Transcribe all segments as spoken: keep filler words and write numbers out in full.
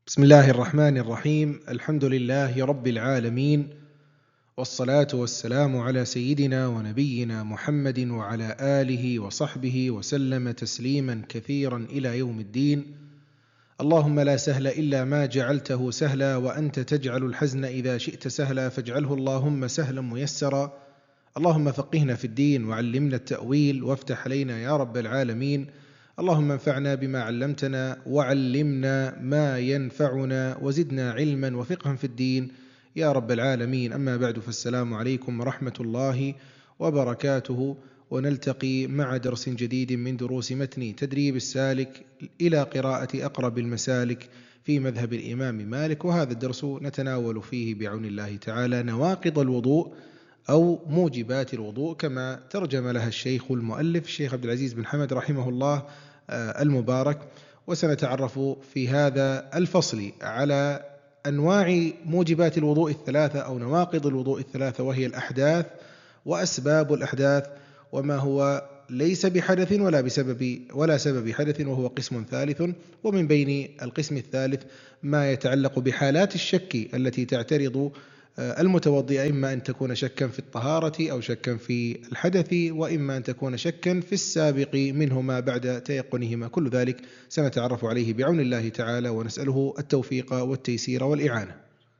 بسم الله الرحمن الرحيم. الحمد لله رب العالمين، والصلاة والسلام على سيدنا ونبينا محمد وعلى آله وصحبه وسلم تسليما كثيرا إلى يوم الدين. اللهم لا سهل إلا ما جعلته سهلا، وأنت تجعل الحزن إذا شئت سهلا، فاجعله اللهم سهلا ميسرا. اللهم فقهنا في الدين وعلمنا التأويل وافتح علينا يا رب العالمين. اللهم انفعنا بما علمتنا وعلمنا ما ينفعنا وزدنا علما وفقها في الدين يا رب العالمين. أما بعد، فالسلام عليكم ورحمة الله وبركاته، ونلتقي مع درس جديد من دروس متن تدريب السالك إلى قراءة أقرب المسالك في مذهب الإمام مالك. وهذا الدرس نتناول فيه بعون الله تعالى نواقض الوضوء أو موجبات الوضوء، كما ترجم لها الشيخ المؤلف الشيخ عبد العزيز بن حمد رحمه الله المبارك. وسنتعرف في هذا الفصل على أنواع موجبات الوضوء الثلاثة أو نواقض الوضوء الثلاثة، وهي الأحداث وأسباب الأحداث، وما هو ليس بحدث ولا بسبب ولا سبب حدث وهو قسم ثالث. ومن بين القسم الثالث ما يتعلق بحالات الشك التي تعترض المتوضئ، إما أن تكون شكا في الطهارة أو شكا في الحدث، وإما أن تكون شكا في السابق منهما بعد تيقنهما. كل ذلك سنتعرف عليه بعون الله تعالى، ونسأله التوفيق والتيسير والإعانة.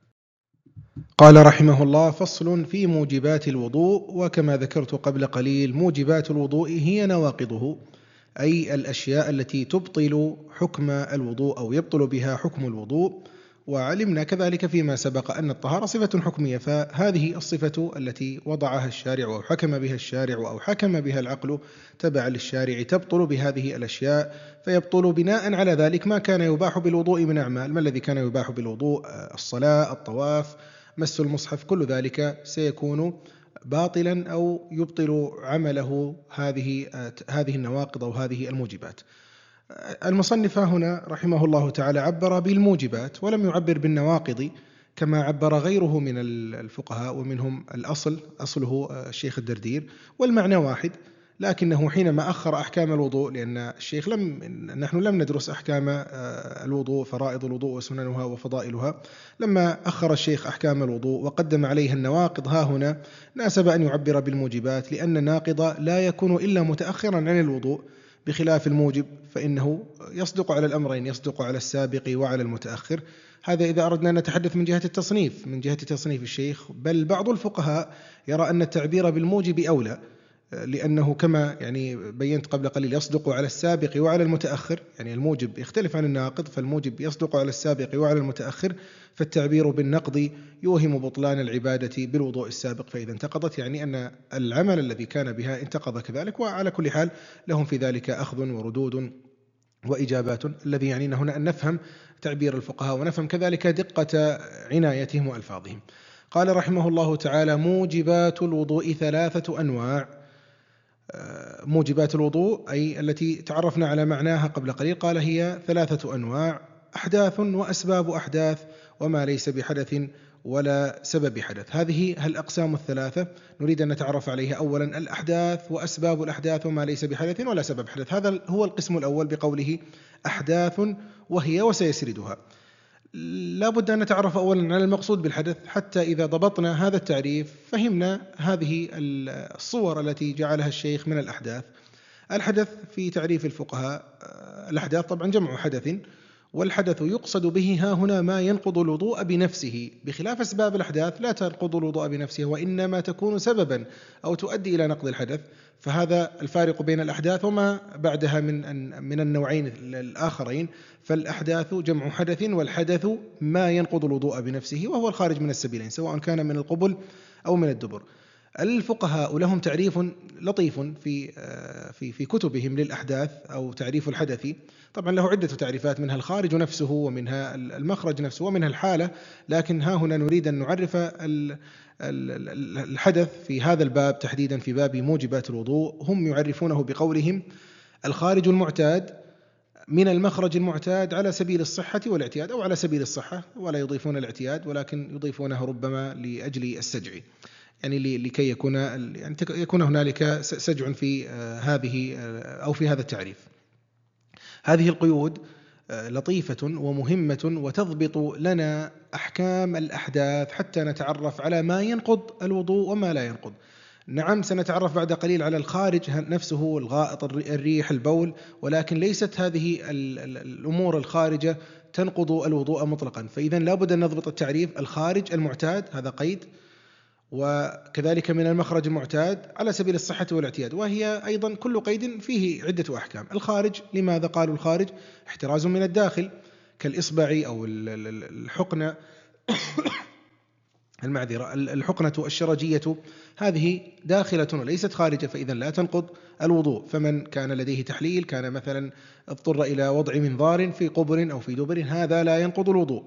قال رحمه الله: فصل في موجبات الوضوء. وكما ذكرت قبل قليل، موجبات الوضوء هي نواقضه، أي الأشياء التي تبطل حكم الوضوء أو يبطل بها حكم الوضوء. وعلمنا كذلك فيما سبق أن الطهارة صفة حكمية، فهذه الصفة التي وضعها الشارع أو حكم بها الشارع أو حكم بها العقل تبعا للشارع تبطل بهذه الأشياء، فيبطل بناء على ذلك ما كان يباح بالوضوء من أعمال. ما الذي كان يباح بالوضوء؟ الصلاة، الطواف، مس المصحف، كل ذلك سيكون باطلا أو يبطل عمله هذه هذه النواقض أو هذه الموجبات. المصنف هنا رحمه الله تعالى عبر بالموجبات ولم يعبر بالنواقض كما عبر غيره من الفقهاء، ومنهم الأصل أصله الشيخ الدردير، والمعنى واحد، لكنه حينما أخر أحكام الوضوء، لأن الشيخ لم نحن لم ندرس أحكام الوضوء، فرائض الوضوء وسننها وفضائلها، لما أخر الشيخ أحكام الوضوء وقدم عليها النواقض، ها هنا ناسب أن يعبر بالموجبات، لأن الناقض لا يكون إلا متأخرا عن الوضوء، بخلاف الموجب فإنه يصدق على الأمرين، يصدق على السابق وعلى المتأخر. هذا إذا أردنا أن نتحدث من جهة التصنيف من جهة تصنيف الشيخ. بل بعض الفقهاء يرى أن التعبير بالموجب أولى، لأنه كما يعني بينت قبل قليل يصدق على السابق وعلى المتأخر، يعني الموجب يختلف عن الناقض، فالموجب يصدق على السابق وعلى المتأخر، فالتعبير بالنقض يوهم بطلان العبادة بالوضوء السابق، فإذا انتقضت يعني أن العمل الذي كان بها انتقض كذلك. وعلى كل حال لهم في ذلك أخذ وردود وإجابات، الذي يعنينا هنا أن نفهم تعبير الفقهاء ونفهم كذلك دقة عنايتهم وألفاظهم. قال رحمه الله تعالى: موجبات الوضوء ثلاثة أنواع. موجبات الوضوء أي التي تعرفنا على معناها قبل قليل، قال هي ثلاثة أنواع: أحداث وأسباب أحداث وما ليس بحدث ولا سبب حدث. هذه الأقسام الثلاثة نريد أن نتعرف عليها. أولا الأحداث وأسباب الأحداث وما ليس بحدث ولا سبب حدث، هذا هو القسم الأول بقوله أحداث وهي، وسيسردها. لا بد أن نتعرف أولا على المقصود بالحدث، حتى إذا ضبطنا هذا التعريف فهمنا هذه الصور التي جعلها الشيخ من الأحداث. الحدث في تعريف الفقهاء، الأحداث طبعا جمع حدث، والحدث يقصد به ها هنا ما ينقض الوضوء بنفسه، بخلاف أسباب الأحداث لا تنقض الوضوء بنفسه، وإنما تكون سببا أو تؤدي إلى نقض الحدث. فهذا الفارق بين الأحداث وما بعدها من من النوعين الآخرين. فالأحداث جمع حدث، والحدث ما ينقض الوضوء بنفسه وهو الخارج من السبيلين، سواء كان من القبل أو من الدبر. الفقهاء لهم تعريف لطيف في في في كتبهم للأحداث أو تعريف الحدث. طبعا له عدة تعريفات، منها الخارج نفسه، ومنها المخرج نفسه، ومنها الحالة، لكن ها هنا نريد أن نعرف الحدث في هذا الباب تحديدا، في باب موجبات الوضوء. هم يعرفونه بقولهم: الخارج المعتاد من المخرج المعتاد على سبيل الصحة والاعتياد، أو على سبيل الصحة، ولا يضيفون الاعتياد ولكن يضيفونه ربما لأجل السجع، يعني لكي يكون يعني يكون هنالك سجع في هذه أو في هذا التعريف. هذه القيود لطيفة ومهمة وتضبط لنا أحكام الأحداث حتى نتعرف على ما ينقض الوضوء وما لا ينقض. نعم، سنتعرف بعد قليل على الخارج نفسه، الغائط، الريح، البول، ولكن ليست هذه الأمور الخارجة تنقض الوضوء مطلقا. فإذا لابد أن نضبط التعريف. الخارج المعتاد هذا قيد، وكذلك من المخرج المعتاد على سبيل الصحة والاعتياد، وهي أيضا كل قيد فيه عدة أحكام. الخارج، لماذا قالوا الخارج؟ احتراز من الداخل كالإصبع أو الحقنة المعذرة الحقنة الشرجية، هذه داخلة وليست خارجة، فإذا لا تنقض الوضوء. فمن كان لديه تحليل، كان مثلا اضطر إلى وضع منظار في قبر أو في دبر، هذا لا ينقض الوضوء.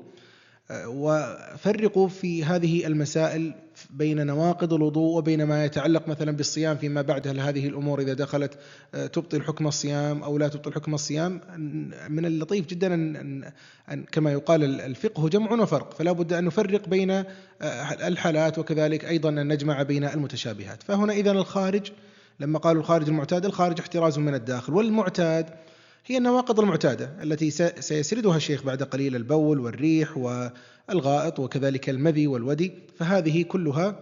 وفرقوا في هذه المسائل بين نواقض الوضوء وبين ما يتعلق مثلا بالصيام فيما بعد. هل هذه الأمور إذا دخلت تبطل حكم الصيام أو لا تبطل حكم الصيام؟ من اللطيف جدا أن, أن كما يقال الفقه جمع وفرق، فلا بد أن نفرق بين الحالات، وكذلك أيضا أن نجمع بين المتشابهات. فهنا إذن الخارج، لما قالوا الخارج المعتاد، الخارج احتراز من الداخل، والمعتاد هي النواقض المعتادة التي سيسردها الشيخ بعد قليل: البول والريح والغائط وكذلك المذي والودي. فهذه كلها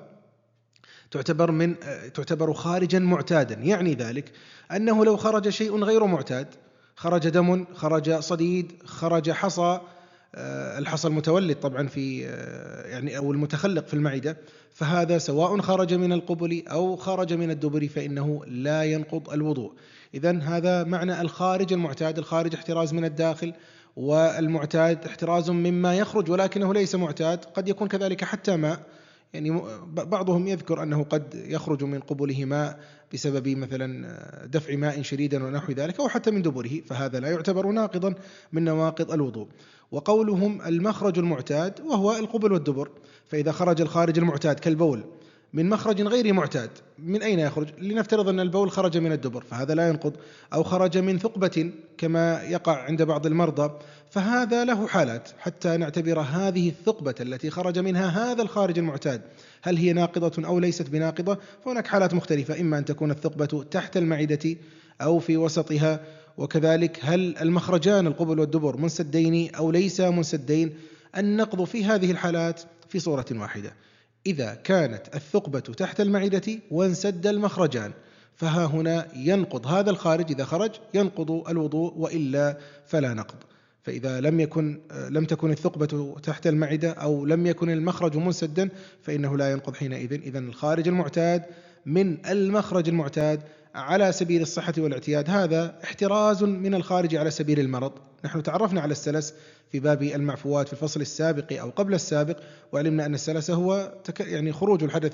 تعتبر من تعتبر خارجا معتادا. يعني ذلك أنه لو خرج شيء غير معتاد، خرج دم، خرج صديد، خرج حصى، الحصى المتولد طبعا في يعني أو المتخلق في المعدة، فهذا سواء خرج من القبل أو خرج من الدبر فإنه لا ينقض الوضوء. إذن هذا معنى الخارج المعتاد. الخارج احتراز من الداخل، والمعتاد احتراز مما يخرج ولكنه ليس معتاد. قد يكون كذلك حتى ماء، يعني بعضهم يذكر أنه قد يخرج من قبله ماء بسبب مثلا دفع ماء شديدا ونحو ذلك، أو حتى من دبره، فهذا لا يعتبر ناقضا من نواقض الوضوء. وقولهم المخرج المعتاد وهو القبل والدبر، فإذا خرج الخارج المعتاد كالبول من مخرج غير معتاد، من أين يخرج؟ لنفترض أن البول خرج من الدبر، فهذا لا ينقض، أو خرج من ثقبة كما يقع عند بعض المرضى، فهذا له حالات حتى نعتبر هذه الثقبة التي خرج منها هذا الخارج المعتاد هل هي ناقضة أو ليست بناقضة. فهناك حالات مختلفة، إما أن تكون الثقبة تحت المعدة أو في وسطها، وكذلك هل المخرجان القبل والدبر منسدين أو ليس منسدين. النقض في هذه الحالات في صورة واحدة: إذا كانت الثقبة تحت المعدة وانسد المخرجان، فها هنا ينقض هذا الخارج، إذا خرج ينقض الوضوء، وإلا فلا نقض. فإذا لم يكن لم تكن الثقبة تحت المعدة أو لم يكن المخرج منسدا فإنه لا ينقض حينئذ. إذن الخارج المعتاد من المخرج المعتاد على سبيل الصحة والاعتياد، هذا احتراز من الخارج على سبيل المرض. نحن تعرفنا على السلس في باب المعفوات في الفصل السابق أو قبل السابق، وعلمنا أن السلس هو يعني خروج الحدث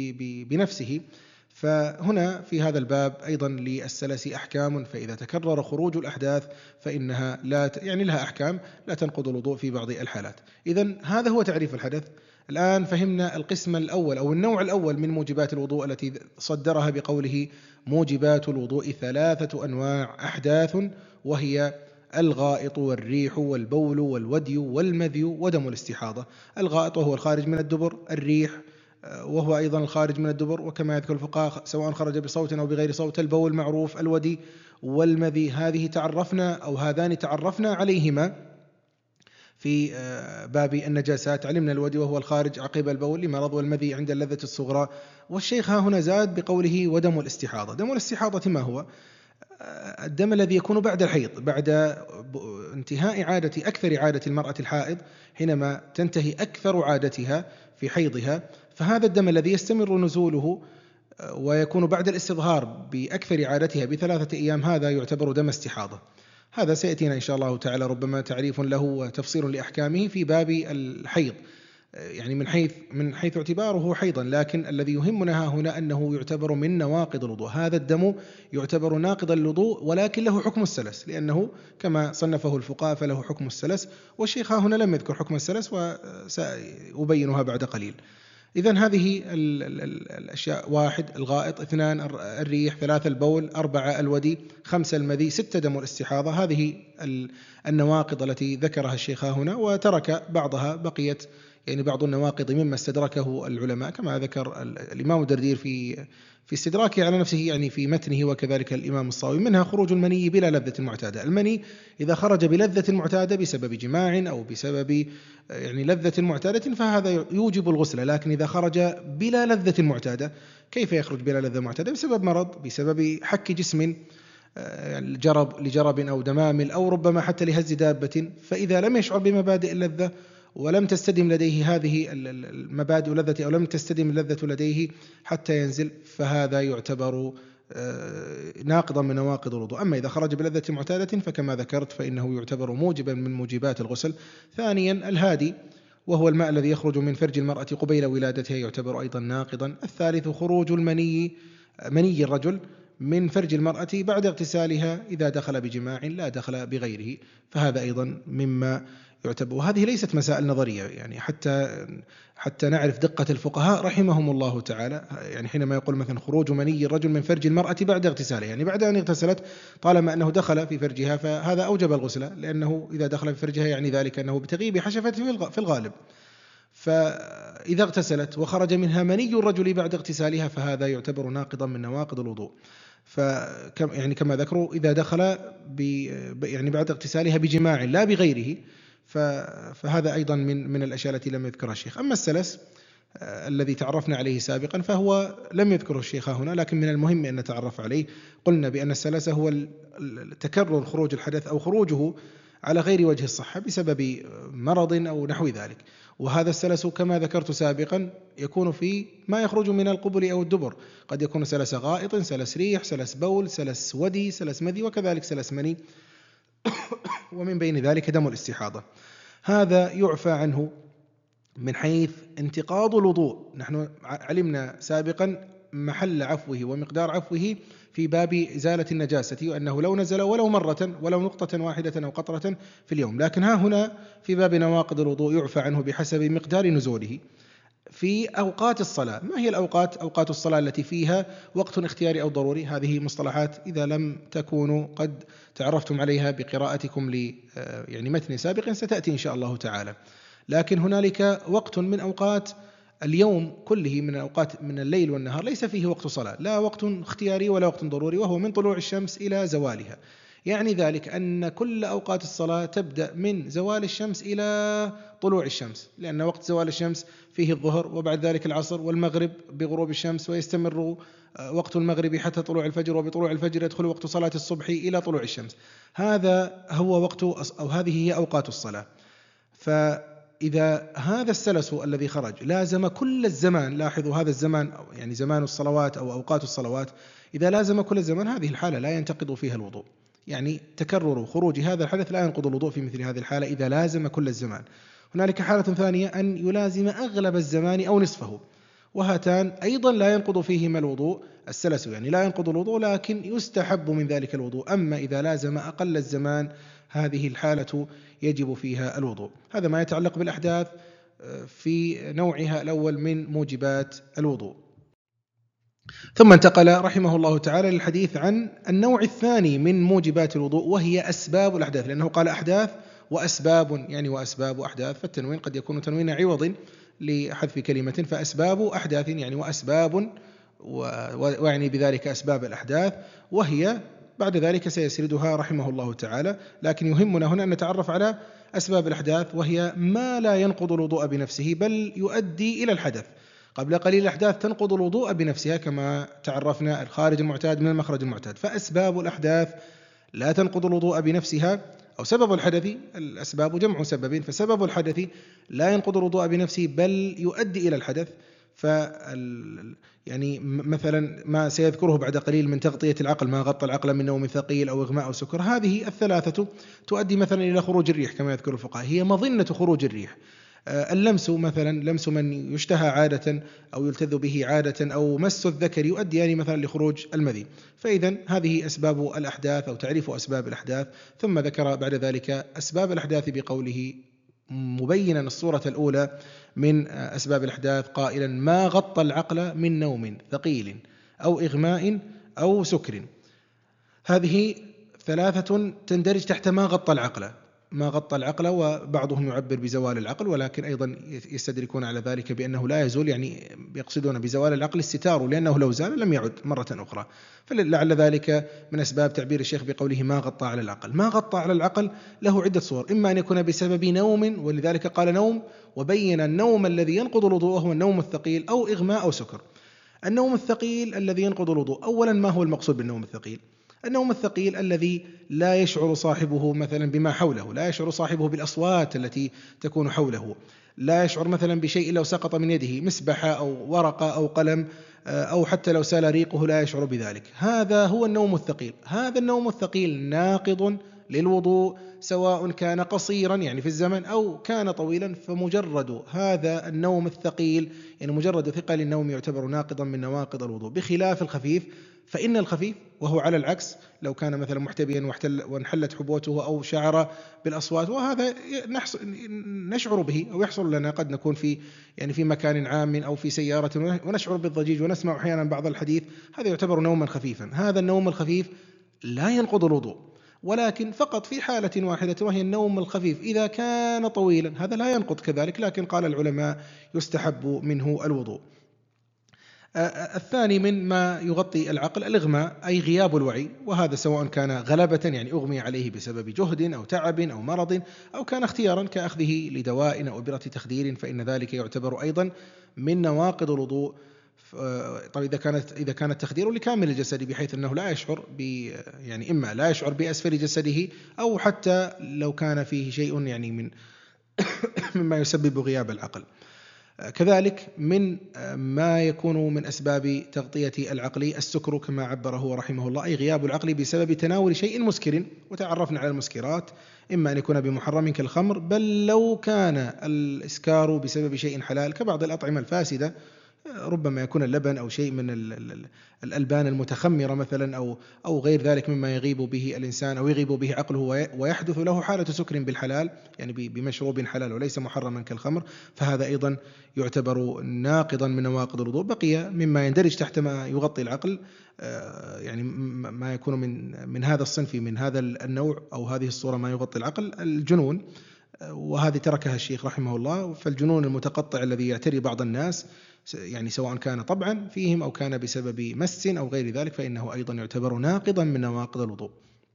بنفسه. فهنا في هذا الباب أيضا للسلس أحكام، فإذا تكرر خروج الأحداث فإنها لا يعني لها أحكام لا تنقض الوضوء في بعض الحالات. إذن هذا هو تعريف الحدث. الآن فهمنا القسم الأول أو النوع الأول من موجبات الوضوء التي صدرها بقوله موجبات الوضوء ثلاثة أنواع أحداث، وهي الغائط والريح والبول والودي والمذي ودم الاستحاضة. الغائط وهو الخارج من الدبر، الريح وهو أيضا الخارج من الدبر، وكما يذكر الفقهاء سواء خرج بصوت أو بغير صوت، البول معروف، الودي والمذي هذه تعرفنا أو هذان تعرفنا عليهما في باب النجاسات. علمنا الودي وهو الخارج عقب البول لمرض، والمذي عند اللذة الصغرى. والشيخ ها هنا زاد بقوله ودم الاستحاضة. دم الاستحاضة ما هو؟ الدم الذي يكون بعد الحيض، بعد انتهاء عادة أكثر عادة المرأة الحائض، حينما تنتهي أكثر عادتها في حيضها، فهذا الدم الذي يستمر نزوله ويكون بعد الاستظهار بأكثر عادتها بثلاثة أيام، هذا يعتبر دم استحاضة. هذا سيأتينا إن شاء الله تعالى ربما تعريف له وتفصيل لأحكامه في باب الحيض، يعني من حيث من حيث اعتباره حيضا، لكن الذي يهمنا هنا أنه يعتبر من نواقض الوضوء. هذا الدم يعتبر ناقضا للوضوء، ولكن له حكم السلس، لأنه كما صنفه الفقهاء فله حكم السلس، والشيخ هنا لم يذكر حكم السلس وسأبينها بعد قليل. إذن هذه الأشياء: واحد الغائط، اثنان الريح، ثلاثة البول، أربعة الودي، خمسة المذي، ستة دم الاستحاضة. هذه النواقض التي ذكرها الشيخ هنا، وترك بعضها بقيت يعني بعض النواقض مما استدركه العلماء كما ذكر الإمام الدردير في في استدراكه على نفسه يعني في متنه، وكذلك الإمام الصاوي، منها خروج المني بلا لذة معتادة. المني إذا خرج بلذة معتادة بسبب جماع أو بسبب يعني لذة معتادة فهذا يوجب الغسل، لكن إذا خرج بلا لذة معتادة، كيف يخرج بلا لذة معتادة؟ بسبب مرض، بسبب حك جسم جرب لجرب أو دمامل، أو ربما حتى لهز دابة، فإذا لم يشعر بمبادئ اللذة ولم تستدم لديه هذه المبادئ اللذة، أو لم تستدم اللذة لديه حتى ينزل، فهذا يعتبر ناقضا من نواقض الوضوء. أما إذا خرج بلذة معتادة فكما ذكرت فإنه يعتبر موجبا من موجبات الغسل. ثانيا الهادي، وهو الماء الذي يخرج من فرج المرأة قبيل ولادتها، يعتبر أيضا ناقضا. الثالث خروج المني مني الرجل من فرج المرأة بعد اغتسالها إذا دخل بجماع لا دخل بغيره، فهذا أيضا مما يعتبر. وهذه ليست مسائل نظرية، يعني حتى حتى نعرف دقة الفقهاء رحمهم الله تعالى، يعني حينما يقول مثلا خروج مني الرجل من فرج المرأة بعد اغتسالها، يعني بعد أن اغتسلت طالما أنه دخل في فرجها فهذا أوجب الغسل، لأنه إذا دخل في فرجها يعني ذلك أنه بتغيب حشفته في الغالب. فإذا اغتسلت وخرج منها مني الرجل بعد اغتسالها فهذا يعتبر ناقضا من نواقض الوضوء. فكم يعني كما ذكروا إذا دخل يعني بعد اغتسالها بجماع لا بغيره، فهذا أيضا من من الأشياء التي لم يذكرها الشيخ. أما السلس الذي تعرفنا عليه سابقا فهو لم يذكره الشيخ هنا، لكن من المهم أن نتعرف عليه. قلنا بأن السلس هو تكرر خروج الحدث أو خروجه على غير وجه الصحة بسبب مرض أو نحو ذلك، وهذا السلس كما ذكرت سابقا يكون في ما يخرج من القبل أو الدبر، قد يكون سلس غائط، سلس ريح، سلس بول، سلس ودي، سلس مذي، وكذلك سلس مني، ومن بين ذلك دم الاستحاضة. هذا يعفى عنه من حيث انتقاض الوضوء. نحن علمنا سابقا محل عفوه ومقدار عفوه في باب إزالة النجاسة، وأنه لو نزل ولو مرة ولو نقطة واحدة أو قطرة في اليوم، لكن ها هنا في باب نواقض الوضوء يعفى عنه بحسب مقدار نزوله. في أوقات الصلاة، ما هي الأوقات؟ أوقات الصلاة التي فيها وقت اختياري أو ضروري، هذه مصطلحات إذا لم تكونوا قد تعرفتم عليها بقراءتكم ل يعني متن سابق ستأتي إن شاء الله تعالى. لكن هنالك وقت من أوقات اليوم كله، من أوقات من الليل والنهار ليس فيه وقت صلاة، لا وقت اختياري ولا وقت ضروري، وهو من طلوع الشمس إلى زوالها. يعني ذلك أن كل أوقات الصلاة تبدأ من زوال الشمس إلى طلوع الشمس، لأن وقت زوال الشمس فيه الظهر، وبعد ذلك العصر، والمغرب بغروب الشمس، ويستمر وقت المغرب حتى طلوع الفجر، وبطلوع الفجر يدخل وقت صلاة الصبح إلى طلوع الشمس. هذا هو وقت أو هذه هي أوقات الصلاة. فإذا هذا السلس الذي خرج لازم كل الزمان، لاحظوا هذا الزمان يعني زمان الصلوات أو أوقات الصلوات، إذا لازم كل الزمان هذه الحالة لا ينتقض فيها الوضوء، يعني تكرر خروج هذا الحدث لا ينقض الوضوء في مثل هذه الحالة إذا لازم كل الزمان. هنالك حالة ثانية أن يلازم أغلب الزمان أو نصفه، وهاتان أيضا لا ينقض فيهما الوضوء. السلس يعني لا ينقض الوضوء لكن يستحب من ذلك الوضوء. أما إذا لازم أقل الزمان هذه الحالة يجب فيها الوضوء. هذا ما يتعلق بالأحداث في نوعها الأول من موجبات الوضوء. ثم انتقل رحمه الله تعالى للحديث عن النوع الثاني من موجبات الوضوء، وهي أسباب الأحداث، لأنه قال أحداث وأسباب، يعني وأسباب أحداث، فالتنوين قد يكون تنوين عوض لحذف كلمة، فأسباب أحداث يعني وأسباب، ويعني بذلك أسباب الأحداث، وهي بعد ذلك سيسردها رحمه الله تعالى. لكن يهمنا هنا أن نتعرف على أسباب الأحداث، وهي ما لا ينقض الوضوء بنفسه بل يؤدي إلى الحدث. قبل قليل الأحداث تنقض الوضوء بنفسها كما تعرفنا، الخارج المعتاد من المخرج المعتاد. فأسباب الأحداث لا تنقض الوضوء بنفسها، أو سبب الحدث، الأسباب جمع سبب، فسبب الحدث لا ينقض الوضوء بنفسه بل يؤدي إلى الحدث. ف يعني مثلا ما سيذكره بعد قليل من تغطية العقل، ما غطى العقل من نوم ثقيل أو إغماء أو سكر، هذه الثلاثة تؤدي مثلا إلى خروج الريح كما يذكر الفقهاء، هي مظنة خروج الريح. اللمس مثلا، لمس من يشتهى عادة أو يلتذ به عادة، أو مس الذكر يؤدي يعني مثلا لخروج المذي. فإذا هذه أسباب الأحداث أو تعريف أسباب الأحداث. ثم ذكر بعد ذلك أسباب الأحداث بقوله مبينا الصورة الأولى من أسباب الأحداث قائلا ما غطى العقل من نوم ثقيل أو إغماء أو سكر. هذه ثلاثة تندرج تحت ما غطى العقل، ما غطى العقل، وبعضهم يعبر بزوال العقل، ولكن أيضا يستدركون على ذلك بأنه لا يزول، يعني يقصدون بزوال العقل الستار، لأنه لو زال لم يعد مرة أخرى. فلعل ذلك من أسباب تعبير الشيخ بقوله ما غطى على العقل. ما غطى على العقل له عدة صور، إما أن يكون بسبب نوم، ولذلك قال نوم، وبين النوم الذي ينقض الوضوء وهو النوم الثقيل، أو إغماء أو سكر. النوم الثقيل الذي ينقض الوضوء، أولا ما هو المقصود بالنوم الثقيل؟ النوم الثقيل الذي لا يشعر صاحبه مثلا بما حوله، لا يشعر صاحبه بالأصوات التي تكون حوله، لا يشعر مثلا بشيء لو سقط من يده، مسبحة أو ورقة أو قلم، أو حتى لو سال ريقه لا يشعر بذلك. هذا هو النوم الثقيل. هذا النوم الثقيل ناقض للوضوء، سواء كان قصيرا يعني في الزمن أو كان طويلا، فمجرد هذا النوم الثقيل يعني مجرد ثقل النوم يعتبر ناقضا من نواقض الوضوء، بخلاف الخفيف. فإن الخفيف وهو على العكس، لو كان مثلا محتبيا وانحلت حبوته أو شعر بالأصوات، وهذا نشعر به أو يحصل لنا، قد نكون في يعني في مكان عام أو في سيارة ونشعر بالضجيج ونسمع أحيانا بعض الحديث، هذا يعتبر نوما خفيفا. هذا النوم الخفيف لا ينقض الوضوء، ولكن فقط في حالة واحدة، وهي النوم الخفيف إذا كان طويلا، هذا لا ينقض كذلك، لكن قال العلماء يستحب منه الوضوء. الثاني من ما يغطي العقل الإغماء، أي غياب الوعي، وهذا سواء كان غلبة يعني أغمي عليه بسبب جهد أو تعب أو مرض، أو كان اختيارا كأخذه لدواء أو إبرة تخدير، فإن ذلك يعتبر أيضا من نواقض الوضوء. طيب إذا كانت إذا كان التخدير لكامل الجسد، بحيث أنه لا يشعر ب يعني إما لا يشعر بأسفل جسده، أو حتى لو كان فيه شيء يعني من مما يسبب غياب العقل. كذلك من ما يكون من أسباب تغطية العقل السكر كما عبره رحمه الله، أي غياب العقل بسبب تناول شيء مسكر. وتعرفنا على المسكرات، إما أن يكون بمحرم كالخمر، بل لو كان الإسكار بسبب شيء حلال كبعض الأطعمة الفاسدة، ربما يكون اللبن أو شيء من الألبان المتخمرة مثلا، أو أو غير ذلك مما يغيب به الإنسان أو يغيب به عقله ويحدث له حالة سكر بالحلال، يعني بمشروب حلال وليس محرما كالخمر، فهذا أيضا يعتبر ناقضا من نواقض الوضوء. بقي مما يندرج تحت ما يغطي العقل، يعني ما يكون من من هذا الصنف، من هذا النوع أو هذه الصورة، ما يغطي العقل الجنون، وهذه تركها الشيخ رحمه الله. فالجنون المتقطع الذي يعتري بعض الناس، يعني سواء كان طبعا فيهم أو كان بسبب مس أو غير ذلك، فإنه أيضا يعتبر ناقضا من نواقض الوضوء.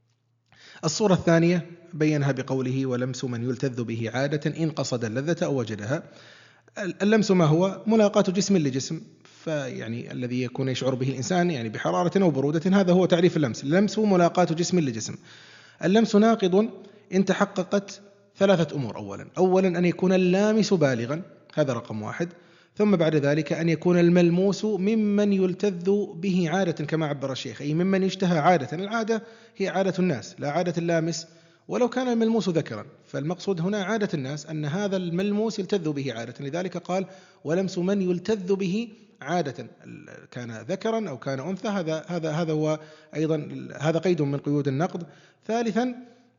الصورة الثانية بينها بقوله ولمس من يلتذ به عادة إن قصد اللذة أو وجدها. اللمس ما هو؟ ملاقاة جسم لجسم، فيعني الذي يكون يشعر به الإنسان يعني بحرارة أو برودة، هذا هو تعريف اللمس. اللمس ملاقاة جسم لجسم. اللمس ناقض إن تحققت ثلاثة أمور. أولا أولا أن يكون اللامس بالغا، هذا رقم واحد. ثم بعد ذلك أن يكون الملموس ممن يلتذ به عادة كما عبر الشيخ، أي ممن يشتهى عادة. العادة هي عادة الناس لا عادة اللامس، ولو كان الملموس ذكرا، فالمقصود هنا عادة الناس أن هذا الملموس يلتذ به عادة، لذلك قال ولمس من يلتذ به عادة، كان ذكرا أو كان أنثى. هذا هذا هذا هو أيضا هذا قيد من قيود النقض. ثالثا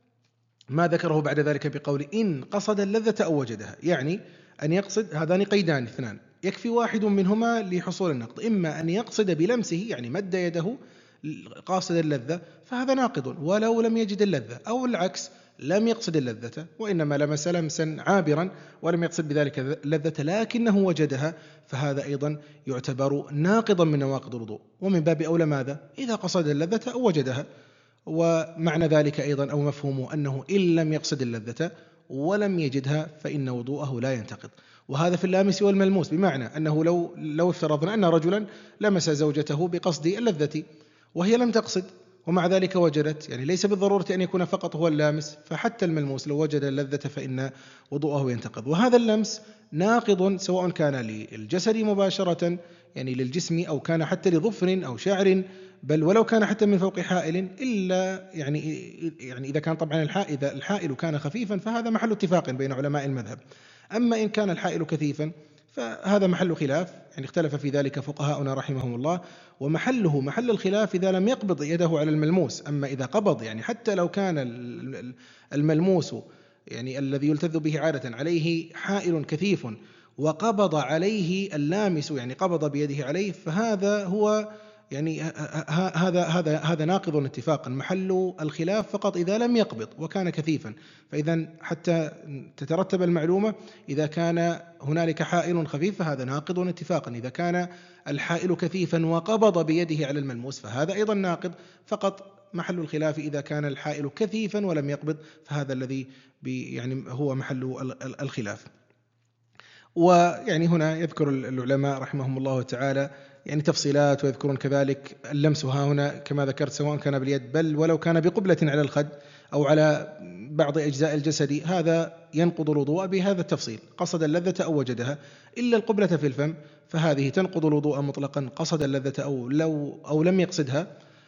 ما ذكره بعد ذلك بقول إن قصد اللذة أو وجدها، يعني أن يقصد، هذان قيدان اثنان، يكفي واحد منهما لحصول النقض، إما أن يقصد بلمسه يعني مد يده قاصد اللذة، فهذا ناقض ولو لم يجد اللذة، أو العكس لم يقصد اللذة وإنما لمس لمسا عابرا ولم يقصد بذلك اللذة لكنه وجدها، فهذا أيضا يعتبر ناقضا من نواقض الوضوء. ومن باب أولى ماذا؟ إذا قصد اللذة أو وجدها. ومعنى ذلك أيضا أو مفهومه أنه إن لم يقصد اللذة ولم يجدها فإن وضوءه لا ينتقض. وهذا في اللامس والملموس، بمعنى أنه لو لو افترضنا أن رجلا لمس زوجته بقصد اللذة وهي لم تقصد ومع ذلك وجدت، يعني ليس بالضرورة أن يكون فقط هو اللامس، فحتى الملموس لو وجد اللذة فإن وضوءه ينتقض. وهذا اللمس ناقض سواء كان للجسد مباشرة يعني للجسم، أو كان حتى لظفر أو شعر، بل ولو كان حتى من فوق حائل، إلا يعني يعني إذا كان طبعا الحائل الحائل كان خفيفا فهذا محل اتفاق بين علماء المذهب. أما إن كان الحائل كثيفا فهذا محل خلاف، يعني اختلف في ذلك فقهاؤنا رحمهم الله، ومحله محل الخلاف إذا لم يقبض يده على الملموس. أما إذا قبض، يعني حتى لو كان الملموس يعني الذي يلتذ به عادة عليه حائل كثيف وقبض عليه اللامس، يعني قبض بيده عليه، فهذا هو يعني هذا هذا هذا ناقض اتفاقا، محل الخلاف فقط إذا لم يقبض وكان كثيفا. فإذا حتى تترتب المعلومة، إذا كان هنالك حائل خفيف فهذا ناقض اتفاقا، إذا كان الحائل كثيفا وقبض بيده على الملموس فهذا أيضا ناقض. فقط محل الخلاف إذا كان الحائل كثيفا ولم يقبض، فهذا الذي يعني هو محل الخلاف. ويعني هنا يذكر العلماء رحمهم الله تعالى يعني تفصيلات، ويذكرون كذلك اللمس ها هنا كما ذكرت سواء كان باليد بل ولو كان بقبلة على الخد أو على بعض أجزاء الجسد، هذا ينقض الوضوء بهذا التفصيل، قصد اللذة أو وجدها. إلا القبلة في الفم فهذه تنقض الوضوء مطلقا، قصد اللذة أو لو أو لم يقصدها،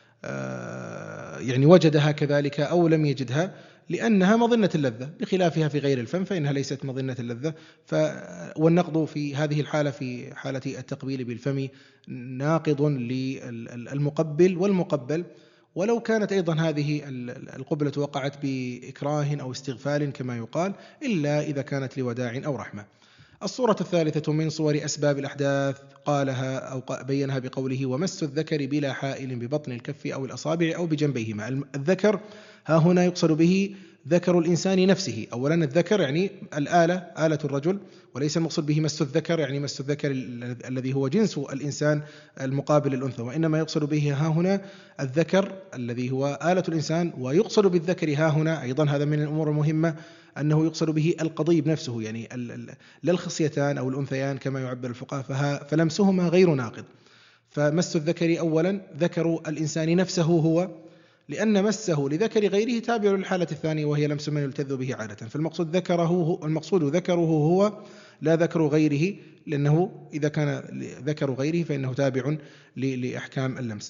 يعني وجدها كذلك أو لم يجدها، لأنها مظنة اللذة، بخلافها في غير الفم فإنها ليست مظنة اللذة. والنقض في هذه الحالة في حالة التقبيل بالفم ناقض للمقبل والمقبل، ولو كانت أيضا هذه القبلة وقعت بإكراه أو استغفال كما يقال، إلا إذا كانت لوداع أو رحمة. الصورة الثالثة من صور أسباب الأحداث قالها أو بينها بقوله: ومس الذكر بلا حائل ببطن الكف أو الأصابع أو بجنبيهما. الذكر ها هنا يقصد به ذكر الإنسان نفسه. أولا الذكر يعني الآلة، آلة الرجل، وليس المقصود به مس الذكر يعني مس الذكر الذي هو جنس الإنسان المقابل للأنثى، وإنما يقصد به ها هنا الذكر الذي هو آلة الإنسان. ويقصد بالذكر ها هنا أيضا، هذا من الأمور المهمة، أنه يقصد به القضيب نفسه، يعني لا الخصيتان أو الأنثيان كما يعبر الفقهاء، فلمسهما غير ناقض. فمس الذكر أولا ذكر الإنسان نفسه هو، لأن مسه لذكر غيره تابع للحالة الثانية وهي لمس من يلتذ به عادة. فالمقصود ذكره، المقصود ذكره هو لا ذكر غيره، لأنه إذا كان ذكر غيره فإنه تابع لأحكام اللمس.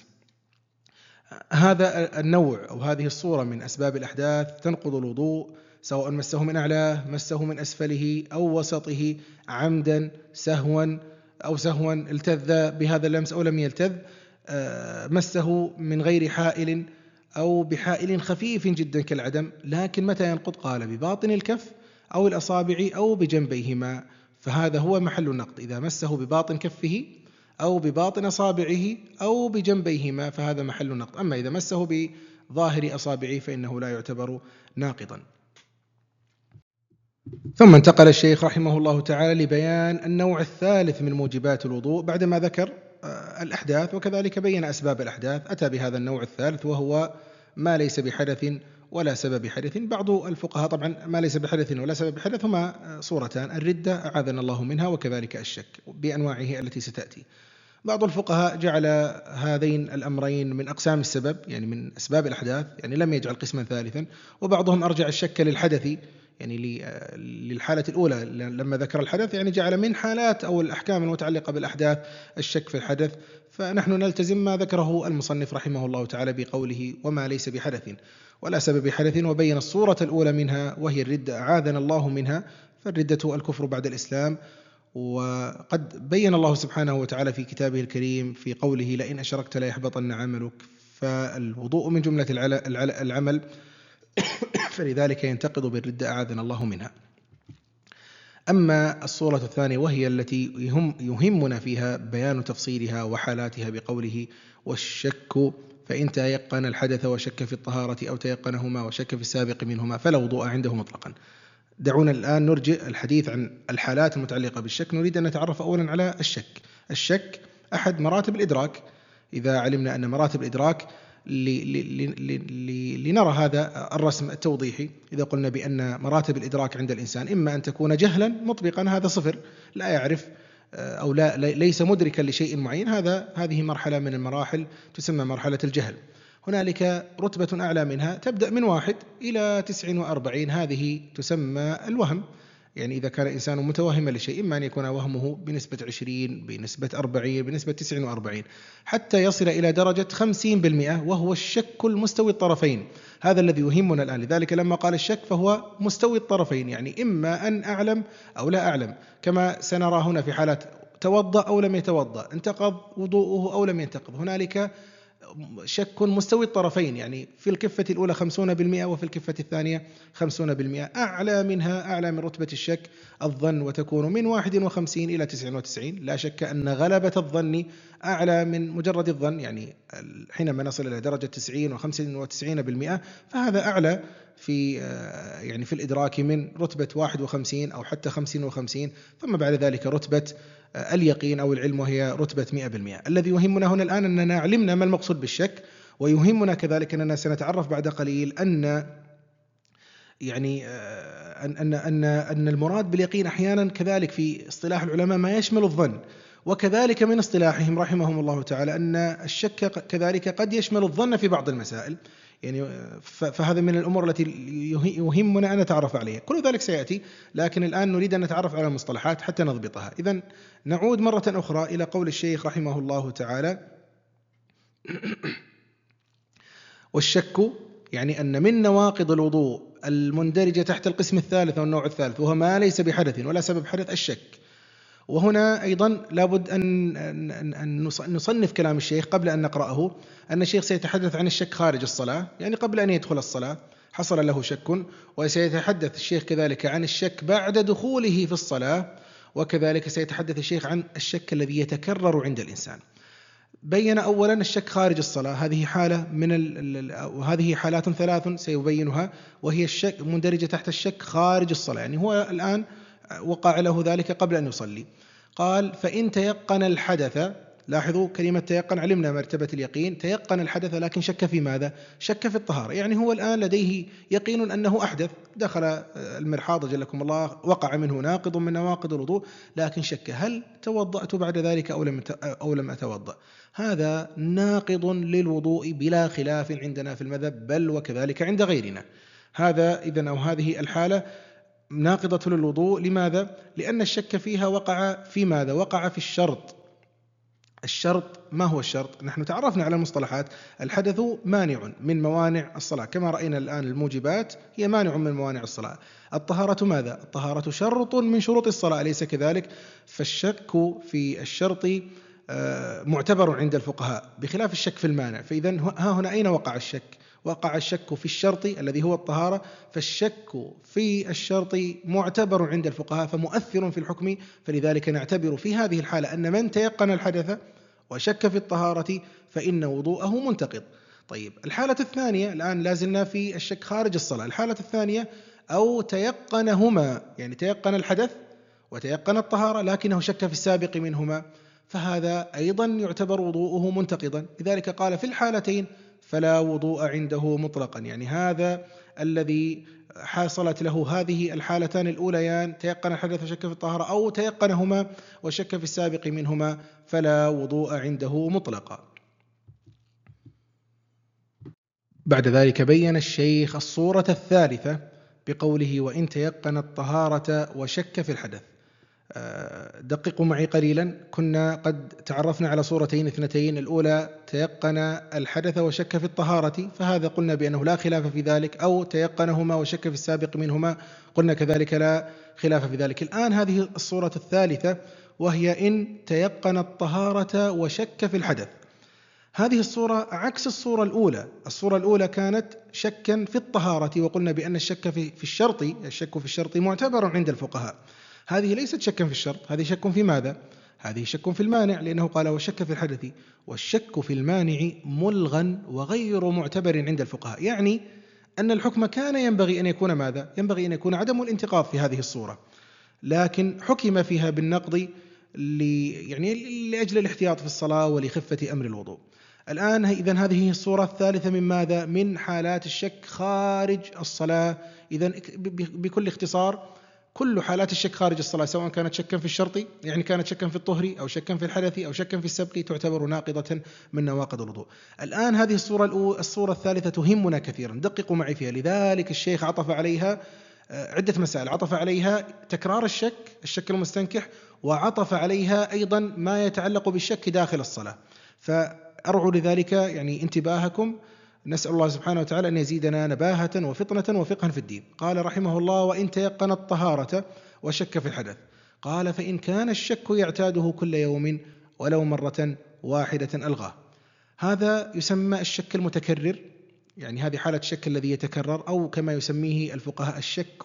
هذا النوع أو هذه الصورة من أسباب الأحداث تنقض الوضوء، سواء مسه من أعلاه، مسه من أسفله أو وسطه، عمدا سهوا أو سهوا التذ بهذا اللمس أو لم يلتذ، مسه من غير حائل أو بحائل خفيف جدا كالعدم. لكن متى ينقض؟ قال: بباطن الكف أو الأصابع أو بجنبيهما، فهذا هو محل النقض. إذا مسه بباطن كفه أو بباطن أصابعه أو بجنبيهما فهذا محل النقض. أما إذا مسه بظاهر أصابعه فإنه لا يعتبر ناقضا. ثم انتقل الشيخ رحمه الله تعالى لبيان النوع الثالث من موجبات الوضوء، بعدما ذكر الأحداث وكذلك بين أسباب الأحداث، أتى بهذا النوع الثالث وهو ما ليس بحدث ولا سبب حدث. بعض الفقهاء طبعا ما ليس بحدث ولا سبب حدث هما صورتان: الردة أعاذنا الله منها، وكذلك الشك بأنواعه التي ستأتي. بعض الفقهاء جعل هذين الأمرين من أقسام السبب، يعني من أسباب الأحداث، يعني لم يجعل قسما ثالثا. وبعضهم أرجع الشك للحدث، يعني للحالة الأولى لما ذكر الحدث، يعني جعل من حالات أو الأحكام المتعلقة بالأحداث الشك في الحدث. فنحن نلتزم ما ذكره المصنف رحمه الله تعالى بقوله: وما ليس بحدث ولا سبب حدث، وبين الصورة الأولى منها وهي الردة أعاذنا الله منها. فالردة الكفر بعد الإسلام. وقد بين الله سبحانه وتعالى في كتابه الكريم في قوله: لئن أشركت ليحبطن عملك. فالوضوء من جملة العمل، فلذلك ينتقض بالردة أعاذنا الله منها. أما الصورة الثانية وهي التي يهم يهمنا فيها بيان تفصيلها وحالاتها بقوله: والشك فإن تيقن الحدث وشك في الطهارة أو تيقنهما وشك في السابق منهما فلا وضوء عنده مطلقا. دعونا الآن نرجع الحديث عن الحالات المتعلقة بالشك. نريد أن نتعرف أولا على الشك. الشك أحد مراتب الإدراك. إذا علمنا أن مراتب الإدراك لنرى هذا الرسم التوضيحي. إذا قلنا بأن مراتب الإدراك عند الإنسان إما أن تكون جهلا مطبقا، هذا صفر، لا يعرف أو لا ليس مدركا لشيء معين، هذا هذه مرحلة من المراحل تسمى مرحلة الجهل. هنالك رتبة أعلى منها تبدأ من واحد إلى تسع وأربعين، هذه تسمى الوهم. يعني إذا كان إنسان متوهما لشيء، إما أن يكون وهمه بنسبة عشرين، بنسبة أربعين، بنسبة تسع وأربعين، حتى يصل إلى درجة خمسين بالمئة، وهو الشك المستوي الطرفين. هذا الذي يهمنا الآن. لذلك لما قال الشك فهو مستوي الطرفين، يعني إما أن أعلم أو لا أعلم، كما سنرى هنا في حالات توضأ أو لم يتوضأ، انتقض وضوءه أو لم ينتقض. هنالك شك مستوي الطرفين، يعني في الكفة الأولى خمسون بالمئة وفي الكفة الثانية خمسون بالمئة، أعلى منها أعلى من رتبة الشك الظن، وتكون من واحد وخمسين إلى تسعة وتسعين. لا شك أن غلبة الظن أعلى من مجرد الظن، يعني حينما نصل إلى درجة تسعين وخمسين وتسعين بالمئة فهذا أعلى في يعني في الإدراك من رتبة واحد وخمسين أو حتى خمسين وخمسين، ثم بعد ذلك رتبة اليقين أو العلم وهي رتبة مئة بالمئة. الذي يهمنا هنا الآن أننا علمنا ما المقصود بالشك، ويهمنا كذلك أننا سنتعرف بعد قليل أن يعني أن أن أن أن المراد باليقين أحيانا كذلك في اصطلاح العلماء ما يشمل الظن، وكذلك من اصطلاحهم رحمهم الله تعالى أن الشك كذلك قد يشمل الظن في بعض المسائل، يعني فهذا من الأمور التي يهمنا أن نتعرف عليها. كل ذلك سيأتي، لكن الآن نريد أن نتعرف على المصطلحات حتى نضبطها. إذن نعود مرة أخرى إلى قول الشيخ رحمه الله تعالى: والشك يعني أن من نواقض الوضوء المندرجة تحت القسم الثالث أو النوع الثالث، وهو ما ليس بحدث ولا سبب حدث، الشك. وهنا أيضا لابد أن أن نصنف كلام الشيخ قبل أن نقرأه، أن الشيخ سيتحدث عن الشك خارج الصلاة، يعني قبل أن يدخل الصلاة حصل له شك، وسيتحدث الشيخ كذلك عن الشك بعد دخوله في الصلاة، وكذلك سيتحدث الشيخ عن الشك الذي يتكرر عند الإنسان. بين أولا الشك خارج الصلاة، هذه حالة من ال... وهذه حالات ثلاث سيبينها، وهي الشك مندرجة تحت الشك خارج الصلاة، يعني هو الآن وقع له ذلك قبل أن يصلي. قال: فإن تيقن الحدث، لاحظوا كلمة تيقن، علمنا مرتبة اليقين، تيقن الحدث لكن شك في ماذا؟ شك في الطهارة، يعني هو الآن لديه يقين أنه أحدث، دخل المرحاض جلكم الله، وقع منه ناقض من نواقض الوضوء، لكن شك هل توضأت بعد ذلك أو لم أو لم أتوضأ. هذا ناقض للوضوء بلا خلاف عندنا في المذهب، بل وكذلك عند غيرنا. هذا إذن أو هذه الحالة ناقضة للوضوء. لماذا؟ لأن الشك فيها وقع في ماذا؟ وقع في الشرط. الشرط ما هو الشرط؟ نحن تعرفنا على المصطلحات: الحدث مانع من موانع الصلاة، كما رأينا الآن الموجبات هي مانع من موانع الصلاة. الطهارة ماذا؟ الطهارة شرط من شروط الصلاة، أليس كذلك؟ فالشك في الشرط معتبر عند الفقهاء بخلاف الشك في المانع. فإذا ها هنا أين وقع الشك؟ وقع الشك في الشرط الذي هو الطهارة، فالشك في الشرط معتبر عند الفقهاء فمؤثر في الحكم، فلذلك نعتبر في هذه الحالة أن من تيقن الحدث وشك في الطهارة فإن وضوءه منتقض. طيب، الحالة الثانية الآن لازلنا في الشك خارج الصلاة. الحالة الثانية: أو تيقنهما، يعني تيقن الحدث وتيقن الطهارة لكنه شك في السابق منهما، فهذا أيضا يعتبر وضوءه منتقضا. لذلك قال: في الحالتين فلا وضوء عنده مطلقا، يعني هذا الذي حصلت له هذه الحالتان الأوليان، تيقن الحدث وشك في الطهارة، أو تيقنهما وشك في السابق منهما، فلا وضوء عنده مطلقا. بعد ذلك بين الشيخ الصورة الثالثة بقوله: وإن تيقن الطهارة وشك في الحدث. دققوا معي قليلا، كنا قد تعرفنا على صورتين اثنتين، الأولى تيقن الحدث وشك في الطهارة، فهذا قلنا بأنه لا خلاف في ذلك، أو تيقنهما وشك في السابق منهما، قلنا كذلك لا خلاف في ذلك. الآن هذه الصورة الثالثة، وهي إن تيقن الطهارة وشك في الحدث. هذه الصورة عكس الصورة الأولى. الصورة الأولى كانت شكا في الطهارة، وقلنا بأن الشك في الشرط الشك في الشرط معتبر عند الفقهاء. هذه ليست شكا في الشرط، هذه شك في ماذا؟ هذه شك في المانع، لأنه قال: والشك في الحدث. والشك في المانع ملغى وغير معتبر عند الفقهاء، يعني أن الحكم كان ينبغي أن يكون ماذا؟ ينبغي أن يكون عدم الانتقاض في هذه الصورة، لكن حكم فيها بالنقض لي يعني لأجل الاحتياط في الصلاة ولخفة أمر الوضوء. الآن إذن هذه الصورة الثالثة من ماذا؟ من حالات الشك خارج الصلاة. إذن بكل اختصار، كل حالات الشك خارج الصلاة، سواء كانت شكا في الشرط، يعني كانت شكا في الطهر، أو شكا في الحدث، أو شكا في السبق، تعتبر ناقضة من نواقض الوضوء. الآن هذه الصورة الصورة الثالثة تهمنا كثيرا، دققوا معي فيها. لذلك الشيخ عطف عليها عدة مسائل، عطف عليها تكرار الشك، الشك المستنكح، وعطف عليها أيضا ما يتعلق بالشك داخل الصلاة. فأرعوا لذلك يعني انتباهكم، نسأل الله سبحانه وتعالى أن يزيدنا نباهة وفطنة وفقها في الدين. قال رحمه الله: وإن تيقن الطهارة وشك في الحدث. قال: فإن كان الشك يعتاده كل يوم ولو مرة واحدة ألغاه. هذا يسمى الشك المتكرر، يعني هذه حالة الشك الذي يتكرر، أو كما يسميه الفقهاء الشك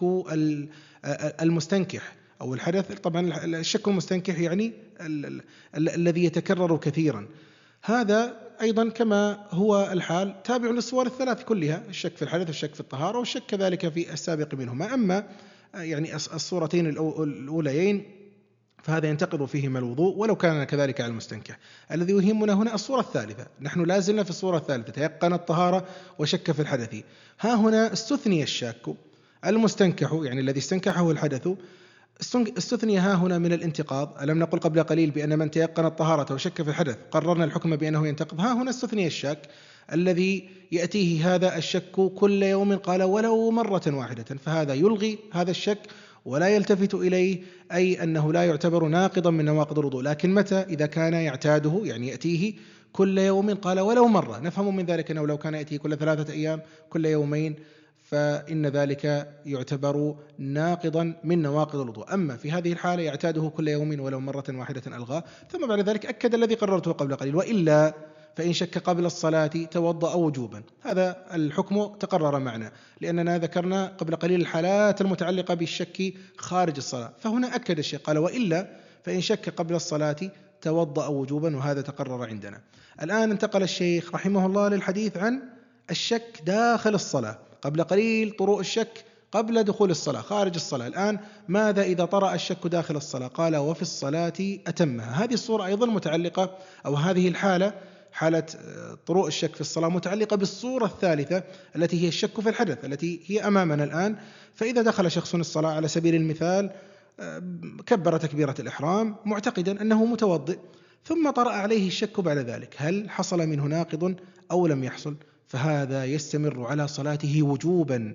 المستنكح أو الحدث. طبعا الشك المستنكح يعني ال ال ال الذي يتكرر كثيرا. هذا أيضا كما هو الحال تابع للصور الثلاث كلها، الشك في الحدث والشك في الطهارة والشك كذلك في السابق منهما. أما يعني الصورتين الأوليين فهذا ينتقض فيهما الوضوء ولو كان كذلك على المستنكح. الذي يهمنا هنا الصورة الثالثة، نحن لازلنا في الصورة الثالثة، تيقن الطهارة وشك في الحدث. ها هنا استثني الشاك المستنكح، يعني الذي استنكحه الحدث، استثني ها هنا من الانتقاض. ألم نقل قبل قليل بأن من تيقن الطهارة وشك في الحدث قررنا الحكم بأنه ينتقض؟ ها هنا استثني الشاك الذي يأتيه هذا الشك كل يوم، قال ولو مرة واحدة، فهذا يلغي هذا الشك ولا يلتفت إليه، أي أنه لا يعتبر ناقضا من نواقض الوضوء. لكن متى؟ إذا كان يعتاده، يعني يأتيه كل يوم، قال ولو مرة، نفهم من ذلك أنه لو كان يأتيه كل ثلاثة أيام كل يومين فإن ذلك يعتبر ناقضا من نواقض الوضوء. أما في هذه الحالة يعتاده كل يوم ولو مرة واحدة ألغاه. ثم بعد ذلك أكد الذي قررته قبل قليل: وإلا فإن شك قبل الصلاة توضأ وجوبا. هذا الحكم تقرر معنا، لأننا ذكرنا قبل قليل الحالات المتعلقة بالشك خارج الصلاة، فهنا أكد الشيخ قال: وإلا فإن شك قبل الصلاة توضأ وجوبا، وهذا تقرر عندنا. الآن انتقل الشيخ رحمه الله للحديث عن الشك داخل الصلاة. قبل قليل طروء الشك قبل دخول الصلاة خارج الصلاة. الآن ماذا إذا طرأ الشك داخل الصلاة؟ قال: وفي الصلاة أتمها. هذه الصورة أيضا متعلقة، أو هذه الحالة حالة طروء الشك في الصلاة متعلقة بالصورة الثالثة التي هي الشك في الحدث، التي هي أمامنا الآن. فإذا دخل شخص الصلاة على سبيل المثال كبر تكبيرة الإحرام معتقدا أنه متوضئ، ثم طرأ عليه الشك بعد ذلك، هل حصل منه ناقض أو لم يحصل؟ فهذا يستمر على صلاته وجوبا.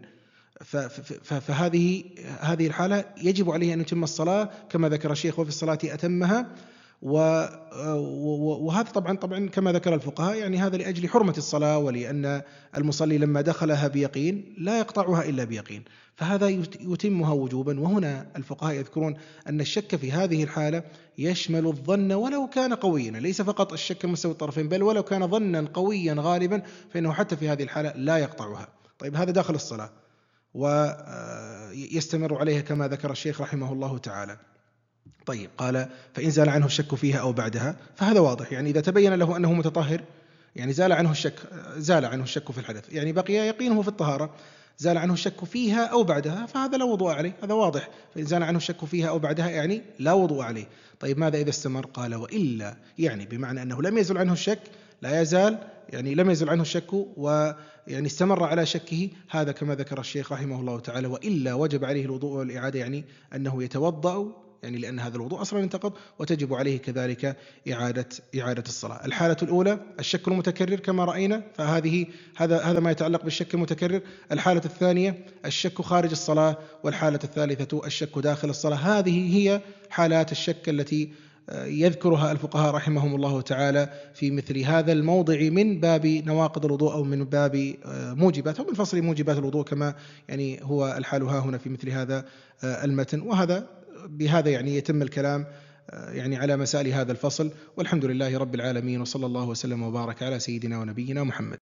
فهذه هذه الحالة يجب عليه أن يتم الصلاة كما ذكر الشيخ: وفي الصلاة أتمها. وهذا طبعا طبعا كما ذكر الفقهاء، يعني هذا لأجل حرمة الصلاة، ولأن المصلي لما دخلها بيقين لا يقطعها إلا بيقين، فهذا يتمها وجوبا. وهنا الفقهاء يذكرون أن الشك في هذه الحالة يشمل الظن ولو كان قويا، ليس فقط الشك مستوي الطرفين، بل ولو كان ظنا قويا غالبا فإنه حتى في هذه الحالة لا يقطعها. طيب هذا داخل الصلاة ويستمر عليها كما ذكر الشيخ رحمه الله تعالى. طيب قال: فإن زال عنه الشك فيها أو بعدها، فهذا واضح، يعني إذا تبين له أنه متطهر، يعني زال عنه الشك زال عنه الشك في الحدث، يعني بقي يقينه في الطهارة، زال عنه الشك فيها أو بعدها، فهذا لا وضوء عليه، هذا واضح. فإن زال عنه الشك فيها أو بعدها يعني لا وضوء عليه. طيب ماذا إذا استمر؟ قال: وإلا، يعني بمعنى أنه لم يزل عنه الشك، لا يزال يعني لم يزل عنه الشك ويعني استمر على شكه، هذا كما ذكر الشيخ رحمه الله تعالى: وإلا وجب عليه الوضوء والإعادة، يعني أنه يتوضأ، يعني لأن هذا الوضوء أصلا انتقض، وتجب عليه كذلك إعادة إعادة الصلاة. الحالة الأولى الشك المتكرر كما رأينا، فهذه هذا هذا ما يتعلق بالشك المتكرر. الحالة الثانية الشك خارج الصلاة، والحالة الثالثة الشك داخل الصلاة. هذه هي حالات الشك التي يذكرها الفقهاء رحمهم الله تعالى في مثل هذا الموضع من باب نواقض الوضوء، أو من باب موجبات، أو من فصل موجبات الوضوء، كما يعني هو الحال ها هنا في مثل هذا المتن. وهذا بهذا يعني يتم الكلام يعني على مسائل هذا الفصل، والحمد لله رب العالمين، وصلى الله وسلم وبارك على سيدنا ونبينا محمد.